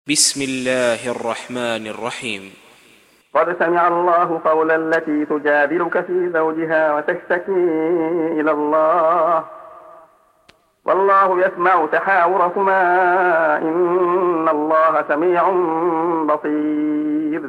بسم الله الرحمن الرحيم. قد سمع الله قول التي تجادلك في زوجها وتشتكي إلى الله والله يسمع تحاوركما إن الله سميع بصير.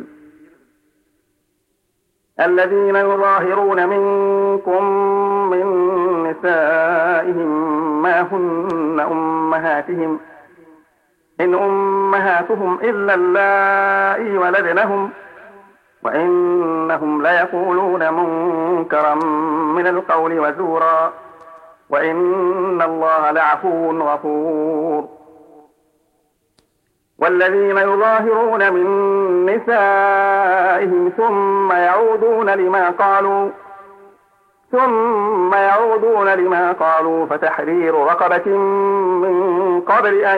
الذين يظاهرون منكم من نسائهم ما هن أمهاتهم إن أمهاتهم إلا اللائي ولدنهم وإنهم ليقولون منكرا من القول وزورا وإن الله لعفو غفور. والذين يظاهرون من نسائهم ثم يعودون لما قالوا فتحرير رقبة من قبل أن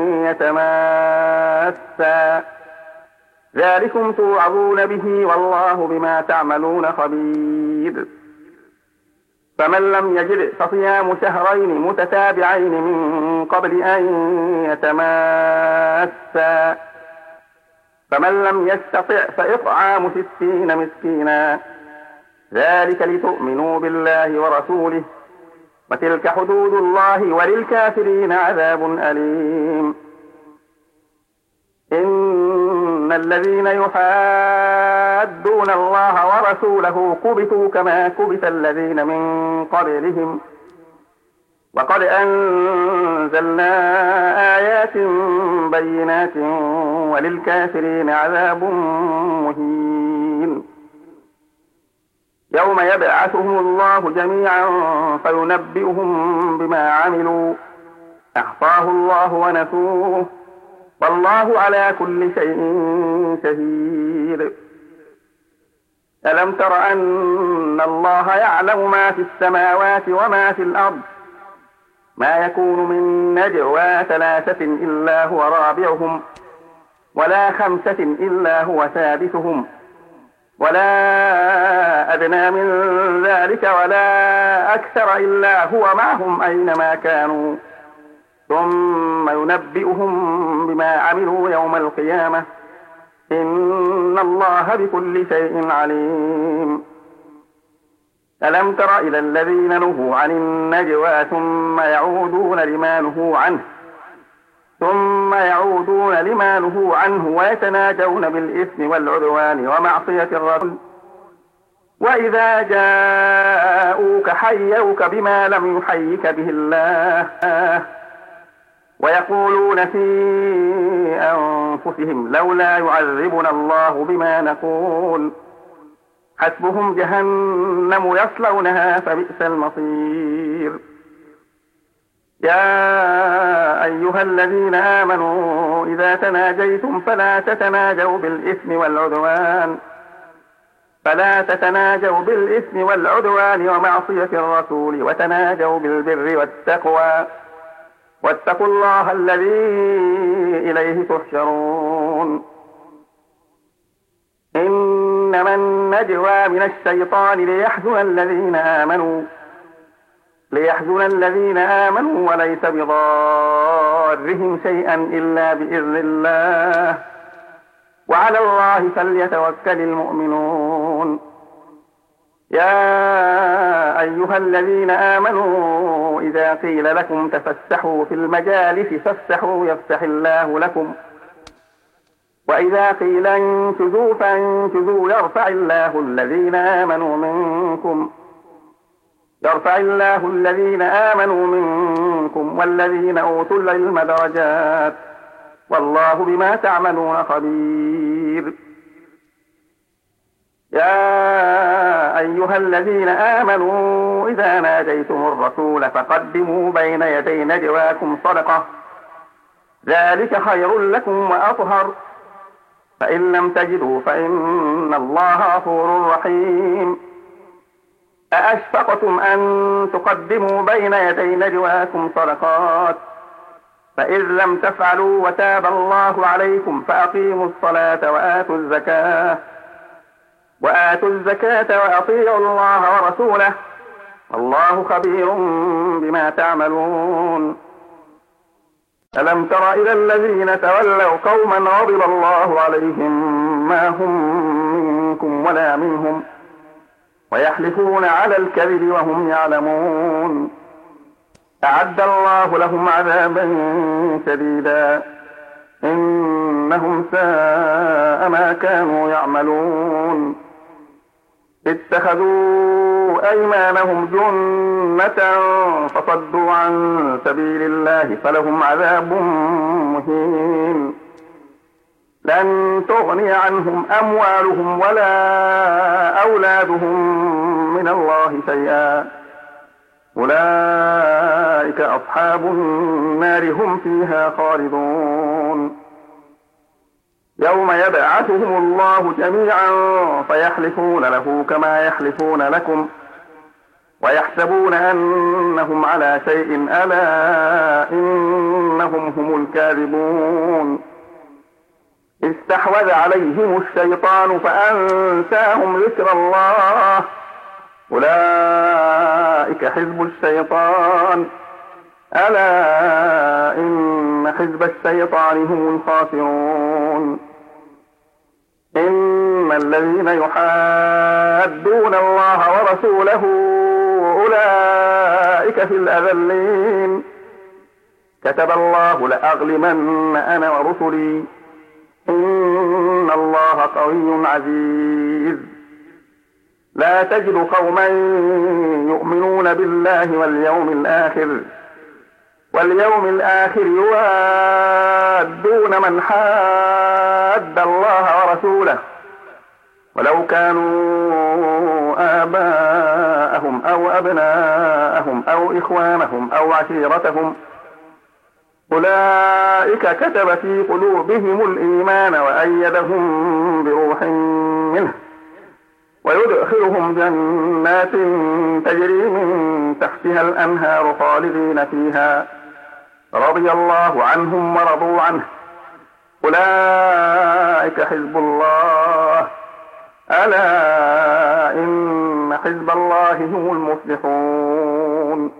يتماسا ذلكم توعظون به والله بما تعملون خبير. فمن لم يجد فصيام شهرين متتابعين من قبل أن يتماسا فمن لم يستطع فإطعام 60 مسكينا ذلك لتؤمنوا بالله ورسوله وتلك حدود الله وللكافرين عذاب أليم. إن الذين يحادون الله ورسوله كبتوا كما كبت الذين من قبلهم وقد أنزلنا آيات بينات وللكافرين عذاب مهين. يوم يبعثهم الله جميعا فينبئهم بما عملوا أحصاه الله ونسوه والله على كل شيء شهيد. ألم تر أن الله يعلم ما في السماوات وما في الأرض ما يكون من نجوى 3 إلا هو رابعهم ولا 5 إلا هو سادسهم ولا أدنى من ذلك ولا أكثر إلا هو معهم أينما كانوا ثم ينبئهم بما عملوا يوم القيامة إن الله بكل شيء عليم. ألم تر إلى الذين نهوا عن النجوى ثم يعودون لما نهوا عنه ويتناجون بالإثم والعدوان ومعصية الرسول وإذا جاءوك حيوك بما لم يحيك به الله ويقولون في أنفسهم لولا يعذبنا الله بما نقول حسبهم جهنم يصلونها فبئس المصير. يا أيها الذين آمنوا إذا تناجيتم فلا تتناجوا بالإثم والعدوان ومعصية الرسول وتناجوا بالبر والتقوى واتقوا الله الذي إليه تحشرون. إنما النجوى من الشيطان ليحزن الذين آمنوا وليس بضارهم شيئا إلا بإذن الله وعلى الله فليتوكل المؤمنون. يا أيها الذين آمنوا إذا قيل لكم تفسحوا في المجالس فافسحوا يفسح الله لكم وإذا قيل انشزوا فانشزوا يرفع الله الذين آمنوا منكم والذين أوتوا العلم درجات والله بما تعملون خبير. يا أيها الذين آمنوا إذا ناجيتم الرسول فقدموا بين يدي نجواكم صدقة ذلك خير لكم وأطهر فإن لم تجدوا فإن الله غفور رحيم. أأشفقتم أن تقدموا بين يدي نجواكم صدقات فإذ لم تفعلوا وتاب الله عليكم فأقيموا الصلاة وآتوا الزكاة وأطيعوا الله ورسوله والله خبير بما تعملون. ألم تر إلى الذين تولوا قوما غضب الله عليهم ما هم منكم ولا منهم ويحلفون على الكذب وهم يعلمون أعد الله لهم عذابا شديدا إنهم ساء ما كانوا يعملون اتخذوا أيمانهم جنة فصدوا عن سبيل الله فلهم عذاب مهين لن تغني عنهم أموالهم ولا أولادهم من الله شيئا أولئك أصحاب النار هم فيها خالدون يوم يبعثهم الله جميعا فيحلفون له كما يحلفون لكم ويحسبون أنهم على شيء ألا إنهم هم الكاذبون استحوذ عليهم الشيطان فأنساهم ذكر الله أولئك حزب الشيطان ألا إن حزب الشيطان هم الخاسرون إن الذين يحادون الله ورسوله أولئك في الأذلين كتب الله لأغلبن أنا ورسلي إن الله قوي عزيز لا تجد قوما يؤمنون بالله واليوم الآخر يوادون من حاد الله ورسوله ولو كانوا آباءهم أو أبناءهم أو إخوانهم أو عشيرتهم أولئك كتب في قلوبهم الإيمان وأيدهم بروح منه ويدخلهم جنات تجري من تحتها الأنهار خالدين فيها رضي الله عنهم ورضوا عنه أولئك حزب الله ألا إن حزب الله هم المفلحون